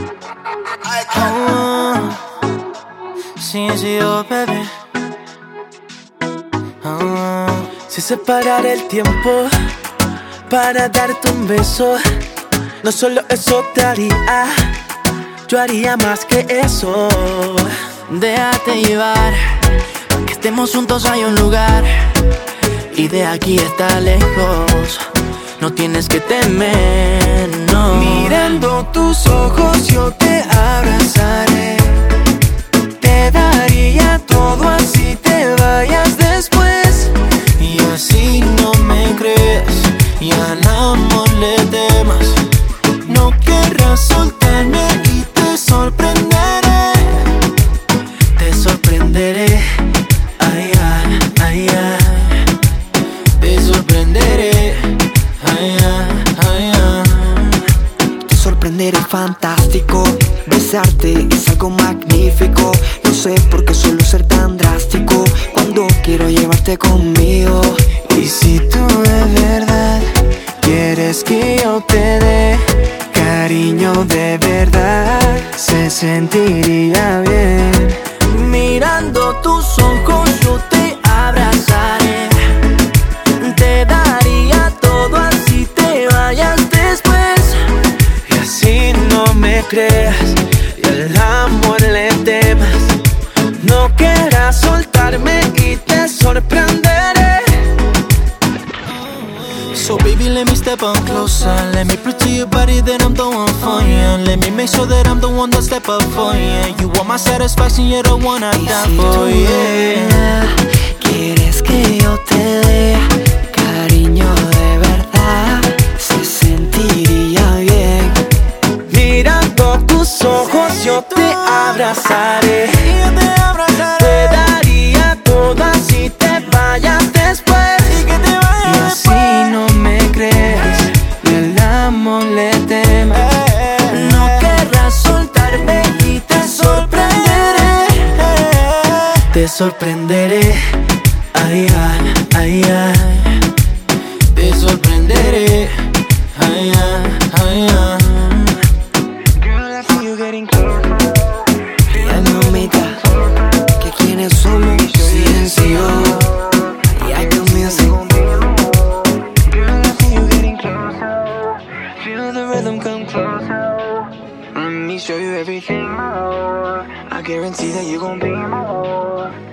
Oh, sí, oh, baby. Oh, si separara el tiempo para darte un beso, no solo eso te haría, yo haría más que eso. Déjate llevar, que estemos juntos hay un lugar, y de aquí está lejos, no tienes que temer, no. Mirando tus ojos yo te abrazaré, te daría todo así te vayas después. Y así no me crees, y al amor le temas, no querrás soltarme y te sorprenderé. te sorprenderé, ay, ay, ay, ay. Te sorprenderé, ay, ay, ay, ay. Te sorprenderé, fantástico. Besarte es algo magnífico. No sé por qué suelo ser tan drástico cuando quiero llevarte conmigo. Y si tú de verdad quieres que yo te dé cariño de verdad, se sentiría bien. Mirando tus ojos yo te abrazaré, te daría todo así te vayas después. Y así no me creas y al amor le temas, no quieras soltarme y te sorprenderé. So baby, let me step on closer. Let me prove to your body that I'm the one for you. Let me make sure that I'm the one that step up for you. You want my satisfaction, you're the one I Y die si for, tú de yeah. verdad quieres que yo te dé cariño de verdad, se sentiría bien. Mirando tus ojos yo te abrazaré, te daría todo así te vayas después. Y así no me crees y el amor le temas, No querrás soltarme y te sorprenderé. te sorprenderé, ay, ay, ay, ay. Te sorprenderé, ay, ay, ay, ay. Girl, I see you getting closer. Ya mamita, que quienes somos, silencio. Y hay tu music. Girl, I see you getting closer. Feel the rhythm come closer. Let me show you everything more. I guarantee that you're gonna be more.